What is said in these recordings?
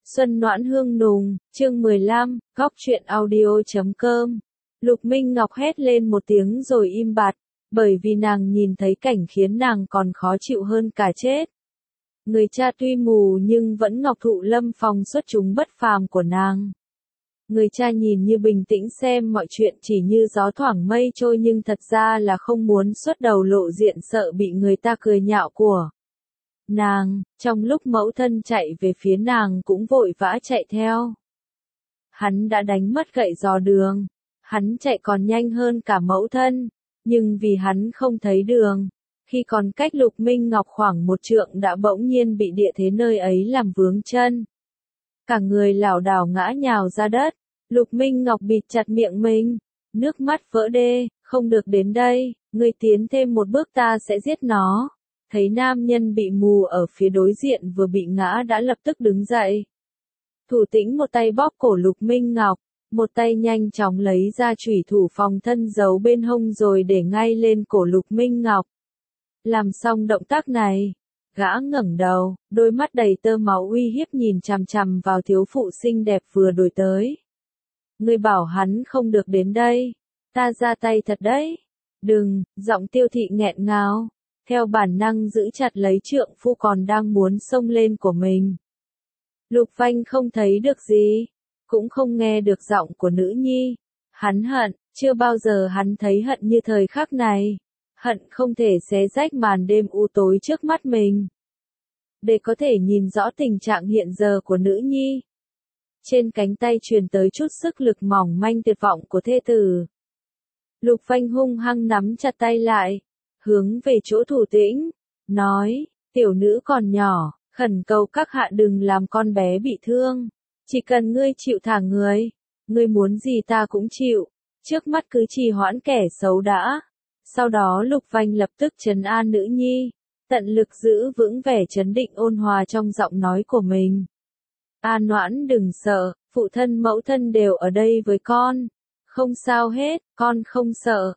Xuân noãn hương nùng, chương 15, góc truyện audio.com. Lục Minh Ngọc hét lên một tiếng rồi im bặt, bởi vì nàng nhìn thấy cảnh khiến nàng còn khó chịu hơn cả chết. Người cha tuy mù nhưng vẫn ngọc thụ lâm phong xuất chúng bất phàm của nàng. Người cha nhìn như bình tĩnh xem mọi chuyện chỉ như gió thoảng mây trôi nhưng thật ra là không muốn xuất đầu lộ diện sợ bị người ta cười nhạo của nàng. Trong lúc mẫu thân chạy về phía nàng cũng vội vã chạy theo. Hắn đã đánh mất gậy dò đường. Hắn chạy còn nhanh hơn cả mẫu thân, nhưng vì hắn không thấy đường. Khi còn cách Lục Minh Ngọc khoảng 1 trượng đã bỗng nhiên bị địa thế nơi ấy làm vướng chân. Cả người lảo đảo ngã nhào ra đất. Lục Minh Ngọc bịt chặt miệng mình, nước mắt vỡ đê, không được đến đây, ngươi tiến thêm một bước ta sẽ giết nó. Thấy nam nhân bị mù ở phía đối diện vừa bị ngã đã lập tức đứng dậy. Thủ Tĩnh một tay bóp cổ Lục Minh Ngọc, một tay nhanh chóng lấy ra chủy thủ phòng thân giấu bên hông rồi để ngay lên cổ Lục Minh Ngọc. Làm xong động tác này, gã ngẩng đầu, đôi mắt đầy tơ máu uy hiếp nhìn chằm chằm vào thiếu phụ xinh đẹp vừa đuổi tới. Ngươi bảo hắn không được đến đây, ta ra tay thật đấy. Đừng, giọng Tiêu Thị nghẹn ngào, theo bản năng giữ chặt lấy trượng phu còn đang muốn xông lên của mình. Lục Vanh không thấy được gì, cũng không nghe được giọng của nữ nhi. Hắn hận, chưa bao giờ hắn thấy hận như thời khắc này. Hận không thể xé rách màn đêm u tối trước mắt mình. Để có thể nhìn rõ tình trạng hiện giờ của nữ nhi. Trên cánh tay truyền tới chút sức lực mỏng manh tuyệt vọng của thê tử. Lục Vanh hung hăng nắm chặt tay lại, hướng về chỗ Thủ Tĩnh, nói, tiểu nữ còn nhỏ, khẩn cầu các hạ đừng làm con bé bị thương. Chỉ cần ngươi chịu thả người, ngươi muốn gì ta cũng chịu, trước mắt cứ trì hoãn kẻ xấu đã. Sau đó Lục Vanh lập tức trấn an nữ nhi, tận lực giữ vững vẻ trấn định ôn hòa trong giọng nói của mình. An Noãn đừng sợ, phụ thân mẫu thân đều ở đây với con. Không sao hết, con không sợ,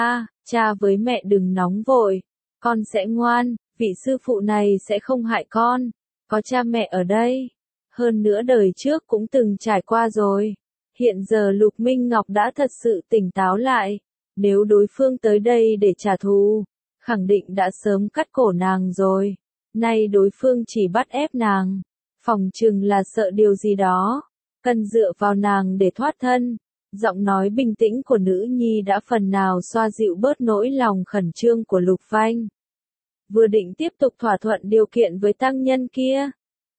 cha với mẹ đừng nóng vội. Con sẽ ngoan, vị sư phụ này sẽ không hại con. Có cha mẹ ở đây. Hơn nữa đời trước cũng từng trải qua rồi. Hiện giờ Lục Minh Ngọc đã thật sự tỉnh táo lại. Nếu đối phương tới đây để trả thù, khẳng định đã sớm cắt cổ nàng rồi. Nay đối phương chỉ bắt ép nàng. Phòng chừng là sợ điều gì đó, cần dựa vào nàng để thoát thân. Giọng nói bình tĩnh của nữ nhi đã phần nào xoa dịu bớt nỗi lòng khẩn trương của Lục Vanh. Vừa định tiếp tục thỏa thuận điều kiện với tăng nhân kia.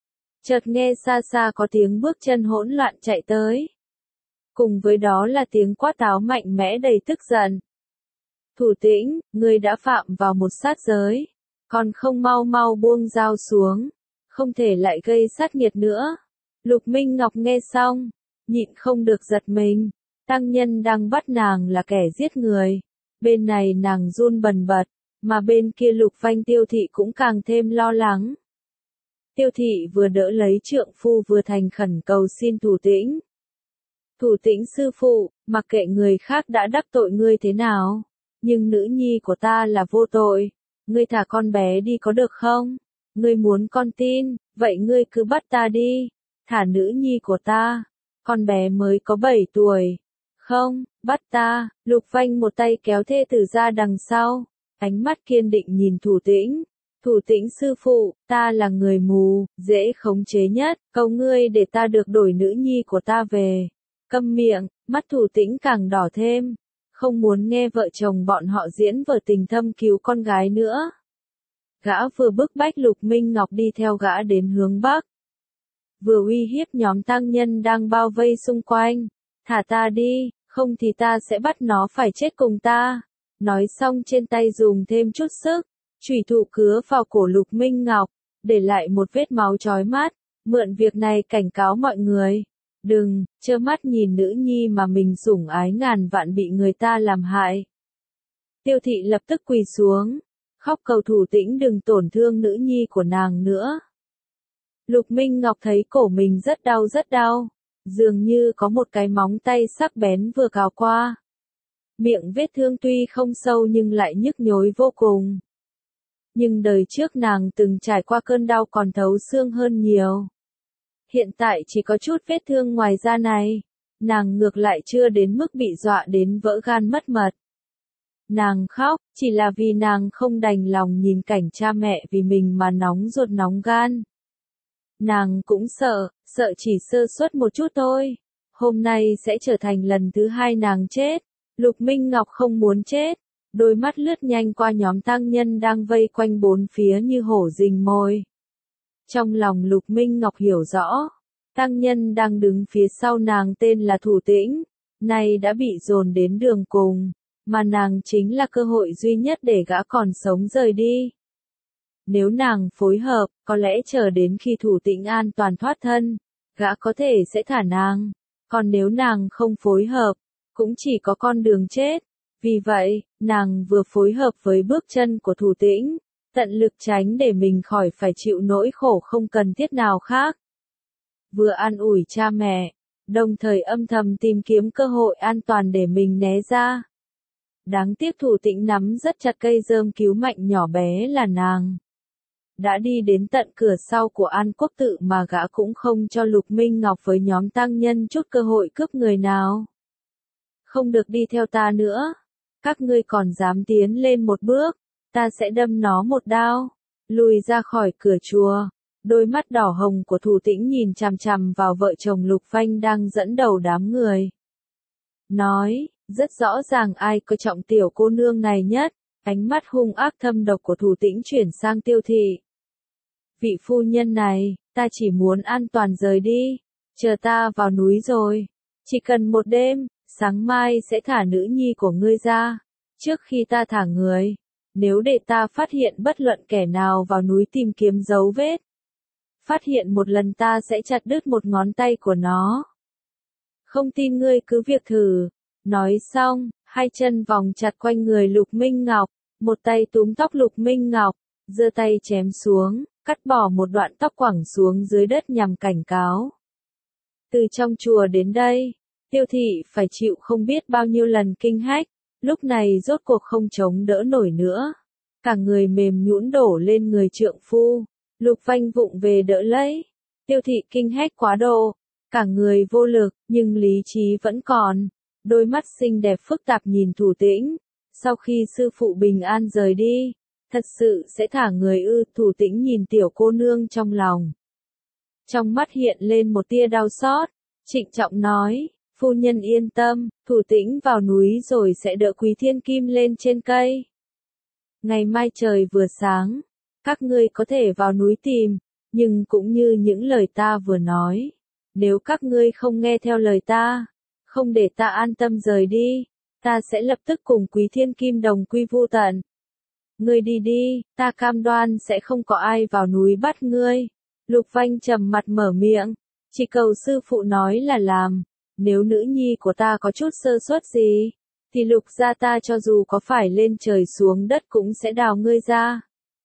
Chợt nghe xa xa có tiếng bước chân hỗn loạn chạy tới. Cùng với đó là tiếng quát tháo mạnh mẽ đầy tức giận. Thủ Tĩnh, ngươi đã phạm vào một sát giới. Còn không mau mau buông dao xuống. Không thể lại gây sát nghiệt nữa. Lục Minh Ngọc nghe xong, nhịn không được giật mình. Tăng nhân đang bắt nàng là kẻ giết người. Bên này nàng run bần bật, mà bên kia Lục Vanh Tiêu Thị cũng càng thêm lo lắng. Tiêu Thị vừa đỡ lấy trượng phu vừa thành khẩn cầu xin Thủ Tĩnh. Thủ Tĩnh sư phụ, mặc kệ người khác đã đắc tội ngươi thế nào, nhưng nữ nhi của ta là vô tội. Ngươi thả con bé đi có được không? Ngươi muốn con tin, vậy ngươi cứ bắt ta đi, thả nữ nhi của ta, con bé mới có 7 tuổi. Không, bắt ta. Lục Vanh một tay kéo thê tử ra đằng sau, ánh mắt kiên định nhìn Thủ Tĩnh. Thủ Tĩnh sư phụ, ta là người mù, dễ khống chế nhất, cầu ngươi để ta được đổi nữ nhi của ta về. Câm miệng, mắt Thủ Tĩnh càng đỏ thêm, không muốn nghe vợ chồng bọn họ diễn vở tình thâm cứu con gái nữa. Gã vừa bức bách Lục Minh Ngọc đi theo gã đến hướng Bắc. Vừa uy hiếp nhóm tăng nhân đang bao vây xung quanh. Thả ta đi, không thì ta sẽ bắt nó phải chết cùng ta. Nói xong trên tay dùng thêm chút sức. Chủy thủ cứa vào cổ Lục Minh Ngọc, để lại một vết máu chói mắt. Mượn việc này cảnh cáo mọi người. Đừng, trơ mắt nhìn nữ nhi mà mình sủng ái ngàn vạn bị người ta làm hại. Tiêu Thị lập tức quỳ xuống. Khóc cầu Thủ Tĩnh đừng tổn thương nữ nhi của nàng nữa. Lục Minh Ngọc thấy cổ mình rất đau, dường như có một cái móng tay sắc bén vừa cào qua. Miệng vết thương tuy không sâu nhưng lại nhức nhối vô cùng. Nhưng đời trước nàng từng trải qua cơn đau còn thấu xương hơn nhiều. hiện tại chỉ có chút vết thương ngoài da này. Nàng ngược lại chưa đến mức bị dọa đến vỡ gan mất mật. Nàng khóc, chỉ là vì nàng không đành lòng nhìn cảnh cha mẹ vì mình mà nóng ruột nóng gan. Nàng cũng sợ chỉ sơ suất một chút thôi. Hôm nay sẽ trở thành lần thứ hai nàng chết. Lục Minh Ngọc không muốn chết. Đôi mắt lướt nhanh qua nhóm tăng nhân đang vây quanh bốn phía như hổ rình mồi. Trong lòng Lục Minh Ngọc hiểu rõ. Tăng nhân đang đứng phía sau nàng tên là Thủ Tĩnh. Nay đã bị dồn đến đường cùng. Mà nàng chính là cơ hội duy nhất để gã còn sống rời đi. Nếu nàng phối hợp, có lẽ chờ đến khi Thủ Tĩnh an toàn thoát thân, gã có thể sẽ thả nàng. Còn nếu nàng không phối hợp, cũng chỉ có con đường chết. Vì vậy, nàng vừa phối hợp với bước chân của Thủ Tĩnh, tận lực tránh để mình khỏi phải chịu nỗi khổ không cần thiết nào khác. Vừa an ủi cha mẹ, đồng thời âm thầm tìm kiếm cơ hội an toàn để mình né ra. Đáng tiếc Thủ Tĩnh nắm rất chặt cây rơm cứu mạnh nhỏ bé là nàng. Đã đi đến tận cửa sau của An Quốc Tự mà gã cũng không cho Lục Minh Ngọc với nhóm tăng nhân chút cơ hội cướp người nào. Không được đi theo ta nữa. Các ngươi còn dám tiến lên một bước, ta sẽ đâm nó một đao. Lùi ra khỏi cửa chùa. Đôi mắt đỏ hồng của Thủ Tĩnh nhìn chằm chằm vào vợ chồng Lục Vanh đang dẫn đầu đám người. Nói, rất rõ ràng ai coi trọng tiểu cô nương này nhất. Ánh mắt hung ác thâm độc của Thủ Tĩnh chuyển sang Tiêu Thị. Vị phu nhân này, ta chỉ muốn an toàn rời đi. Chờ ta vào núi rồi. Chỉ cần một đêm, sáng mai sẽ thả nữ nhi của ngươi ra. Trước khi ta thả người, nếu để ta phát hiện bất luận kẻ nào vào núi tìm kiếm dấu vết. Phát hiện một lần ta sẽ chặt đứt một ngón tay của nó. Không tin ngươi cứ việc thử. Nói xong, hai chân vòng chặt quanh người Lục Minh Ngọc, một tay túm tóc Lục Minh Ngọc, giơ tay chém xuống, cắt bỏ một đoạn tóc quẳng xuống dưới đất nhằm cảnh cáo. Từ trong chùa đến đây, Tiêu Thị phải chịu không biết bao nhiêu lần kinh hách, lúc này rốt cuộc không chống đỡ nổi nữa. Cả người mềm nhũn đổ lên người trượng phu, Lục Vanh vụng về đỡ lấy. Tiêu Thị kinh hách quá độ, cả người vô lực, nhưng lý trí vẫn còn. Đôi mắt xinh đẹp phức tạp nhìn Thủ Tĩnh. Sau khi sư phụ bình an rời đi, thật sự sẽ thả người ư? Thủ Tĩnh nhìn tiểu cô nương trong lòng. Trong mắt hiện lên một tia đau xót, trịnh trọng nói, phu nhân yên tâm, Thủ Tĩnh vào núi rồi sẽ đỡ Quý Thiên Kim lên trên cây. Ngày mai trời vừa sáng, các ngươi có thể vào núi tìm, nhưng cũng như những lời ta vừa nói, nếu các ngươi không nghe theo lời ta, không để ta an tâm rời đi, ta sẽ lập tức cùng Quý Thiên Kim đồng quy vu tận. Ngươi đi đi, ta cam đoan sẽ không có ai vào núi bắt ngươi. Lục Vanh trầm mặt mở miệng, chỉ cầu sư phụ nói là làm. Nếu nữ nhi của ta có chút sơ suất gì, thì Lục gia ta cho dù có phải lên trời xuống đất cũng sẽ đào ngươi ra.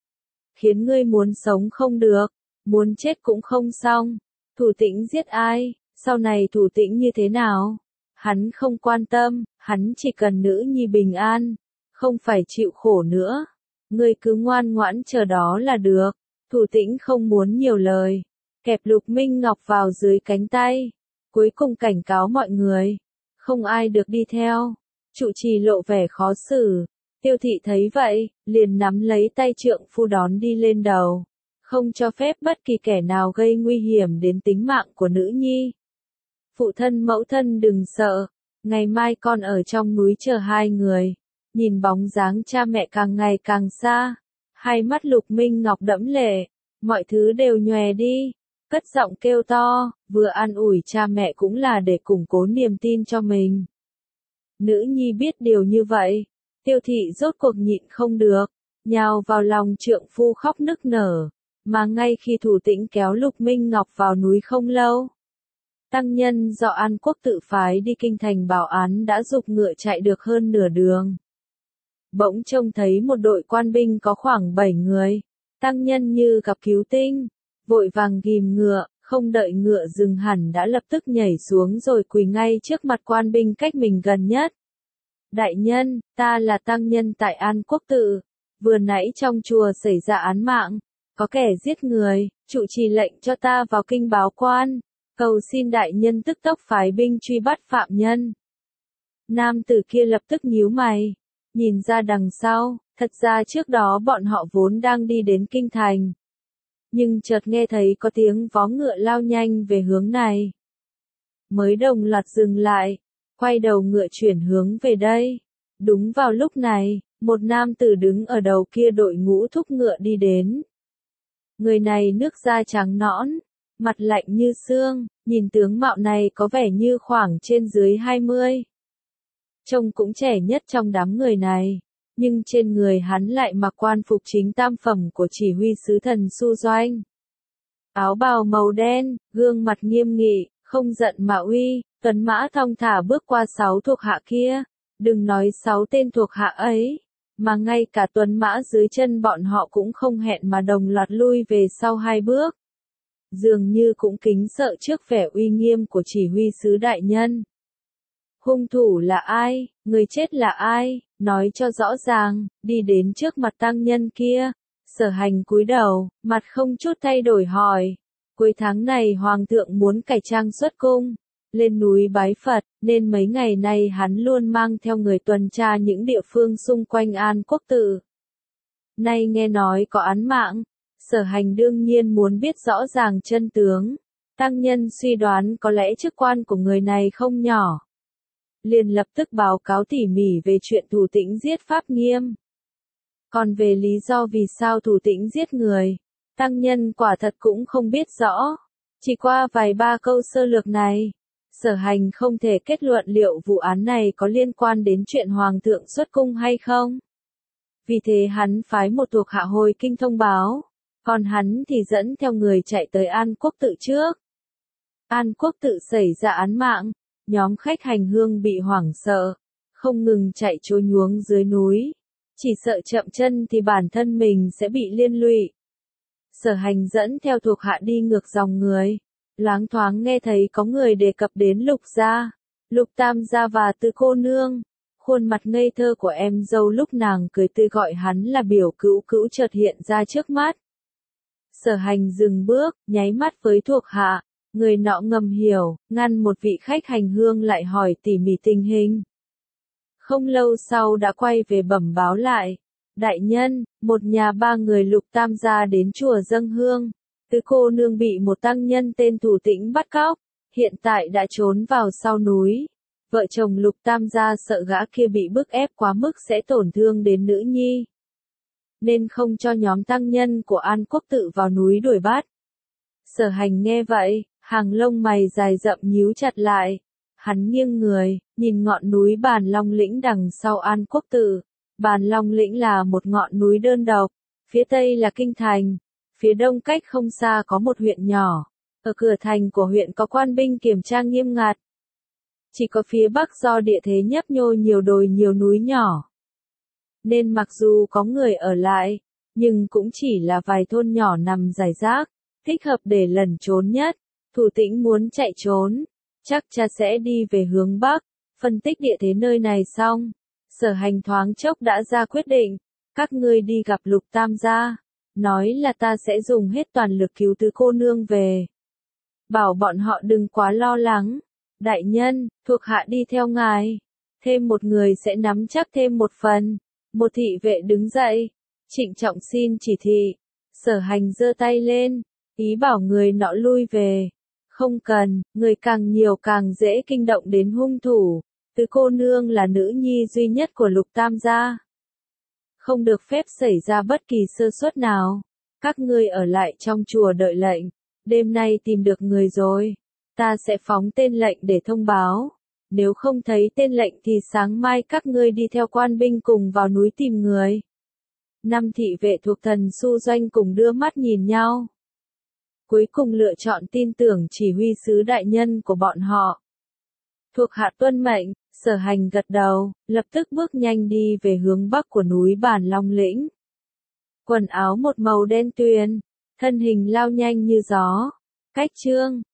Khiến ngươi muốn sống không được, muốn chết cũng không xong. Thủ Tĩnh giết ai, sau này Thủ Tĩnh như thế nào? Hắn không quan tâm, hắn chỉ cần nữ nhi bình an, không phải chịu khổ nữa. Ngươi cứ ngoan ngoãn chờ đó là được. Thủ Tĩnh không muốn nhiều lời, kẹp Lục Minh Ngọc vào dưới cánh tay, cuối cùng cảnh cáo mọi người, không ai được đi theo. Trụ trì lộ vẻ khó xử. Tiêu Thị thấy vậy, liền nắm lấy tay trượng phu đón đi lên đầu, không cho phép bất kỳ kẻ nào gây nguy hiểm đến tính mạng của nữ nhi. Phụ thân mẫu thân đừng sợ, ngày mai con ở trong núi chờ hai người. Nhìn bóng dáng cha mẹ càng ngày càng xa, hai mắt Lục Minh Ngọc đẫm lệ, mọi thứ đều nhòe đi, cất giọng kêu to, vừa an ủi cha mẹ cũng là để củng cố niềm tin cho mình. Nữ nhi biết điều như vậy, Tiêu Thị rốt cuộc nhịn không được, nhào vào lòng trượng phu khóc nức nở, mà ngay khi Thủ Tĩnh kéo Lục Minh Ngọc vào núi không lâu, tăng nhân do An Quốc tự phái đi kinh thành bảo án đã giục ngựa chạy được hơn nửa đường. Bỗng trông thấy một đội quan binh có khoảng 7 người, tăng nhân như gặp cứu tinh, vội vàng ghim ngựa, không đợi ngựa dừng hẳn đã lập tức nhảy xuống rồi quỳ ngay trước mặt quan binh cách mình gần nhất. Đại nhân, ta là tăng nhân tại An Quốc tự, vừa nãy trong chùa xảy ra án mạng, có kẻ giết người, trụ trì lệnh cho ta vào kinh báo quan, cầu xin đại nhân tức tốc phái binh truy bắt phạm nhân. Nam tử kia lập tức nhíu mày, nhìn ra đằng sau, thật ra trước đó bọn họ vốn đang đi đến kinh thành. Nhưng chợt nghe thấy có tiếng vó ngựa lao nhanh về hướng này. Mới đồng loạt dừng lại, quay đầu ngựa chuyển hướng về đây. Đúng vào lúc này, một nam tử đứng ở đầu kia đội ngũ thúc ngựa đi đến. Người này nước da trắng nõn, mặt lạnh như xương, nhìn tướng mạo này có vẻ như khoảng trên dưới 20. Trông cũng trẻ nhất trong đám người này, nhưng trên người hắn lại mặc quan phục chính tam phẩm của chỉ huy sứ thần Su Doanh. Áo bào màu đen, gương mặt nghiêm nghị, không giận mà uy, tuấn mã thong thả bước qua 6 thuộc hạ kia. Đừng nói 6 tên thuộc hạ ấy, mà ngay cả tuấn mã dưới chân bọn họ cũng không hẹn mà đồng loạt lui về sau 2 bước. Dường như cũng kính sợ trước vẻ uy nghiêm của chỉ huy sứ đại nhân. Hung thủ là ai, người chết là ai, nói cho rõ ràng, đi đến trước mặt tăng nhân kia. Sở Hành cúi đầu, mặt không chút thay đổi hỏi. Cuối tháng này hoàng thượng muốn cải trang xuất cung, lên núi bái Phật, nên mấy ngày nay hắn luôn mang theo người tuần tra những địa phương xung quanh An Quốc Tự. Nay nghe nói có án mạng, Sở Hành đương nhiên muốn biết rõ ràng chân tướng. Tăng nhân suy đoán có lẽ chức quan của người này không nhỏ. Liền lập tức báo cáo tỉ mỉ về chuyện Thủ Tĩnh giết Pháp Nghiêm. Còn về lý do vì sao Thủ Tĩnh giết người, tăng nhân quả thật cũng không biết rõ. Chỉ qua vài ba câu sơ lược này, Sở Hành không thể kết luận liệu vụ án này có liên quan đến chuyện Hoàng thượng xuất cung hay không. Vì thế hắn phái một thuộc hạ hồi kinh thông báo, còn hắn thì dẫn theo người chạy tới An Quốc Tự trước. An Quốc Tự xảy ra án mạng, nhóm khách hành hương bị hoảng sợ, không ngừng chạy trối nhuống dưới núi. Chỉ sợ chậm chân thì bản thân mình sẽ bị liên lụy. Sở Hành dẫn theo thuộc hạ đi ngược dòng người. Loáng thoáng nghe thấy có người đề cập đến Lục gia, Lục Tam gia và Tư cô nương. Khuôn mặt ngây thơ của em dâu lúc nàng cười tươi gọi hắn là biểu cữu cữu chợt hiện ra trước mắt. Sở Hành dừng bước, nháy mắt với thuộc hạ. Người nọ ngầm hiểu, ngăn một vị khách hành hương lại hỏi tỉ mỉ tình hình. Không lâu sau đã quay về bẩm báo lại. Đại nhân, một nhà 3 người Lục Tam gia đến chùa dâng hương. Tư cô nương bị một tăng nhân tên Thủ Tĩnh bắt cóc, hiện tại đã trốn vào sau núi. Vợ chồng Lục Tam gia sợ gã kia bị bức ép quá mức sẽ tổn thương đến nữ nhi, nên không cho nhóm tăng nhân của An Quốc Tự vào núi đuổi bắt. Sở Hành nghe vậy, hàng lông mày dài rậm nhíu chặt lại. Hắn nghiêng người, nhìn ngọn núi Bàn Long Lĩnh đằng sau An Quốc Tự. Bàn Long Lĩnh là một ngọn núi đơn độc, phía tây là kinh thành, phía đông cách không xa có một huyện nhỏ. Ở cửa thành của huyện có quan binh kiểm tra nghiêm ngặt. Chỉ có phía bắc do địa thế nhấp nhô nhiều đồi nhiều núi nhỏ, nên mặc dù có người ở lại, nhưng cũng chỉ là vài thôn nhỏ nằm rải rác, thích hợp để lẩn trốn nhất. Thủ Tĩnh muốn chạy trốn, chắc cha sẽ đi về hướng bắc. Phân tích địa thế nơi này xong, Sở Hành thoáng chốc đã ra quyết định. Các ngươi đi gặp Lục Tam gia, nói là ta sẽ dùng hết toàn lực cứu Tư cô nương về. Bảo bọn họ đừng quá lo lắng. Đại nhân, thuộc hạ đi theo ngài. Thêm một người sẽ nắm chắc thêm một phần. Một thị vệ đứng dậy, trịnh trọng xin chỉ thị. Sở Hành giơ tay lên, ý bảo người nọ lui về. Không cần, người càng nhiều càng dễ kinh động đến hung thủ. Tư cô nương là nữ nhi duy nhất của Lục Tam gia, không được phép xảy ra bất kỳ sơ suất nào. Các ngươi ở lại trong chùa đợi lệnh. Đêm nay tìm được người rồi, ta sẽ phóng tên lệnh để thông báo. Nếu không thấy tên lệnh thì sáng mai các ngươi đi theo quan binh cùng vào núi tìm người. 5 thị vệ thuộc thần Su Doanh cùng đưa mắt nhìn nhau. Cuối cùng lựa chọn tin tưởng chỉ huy sứ đại nhân của bọn họ. Thuộc hạ tuân mệnh, Sở Hành gật đầu, lập tức bước nhanh đi về hướng bắc của núi Bàn Long Lĩnh. Quần áo một màu đen tuyền, thân hình lao nhanh như gió. Cách chương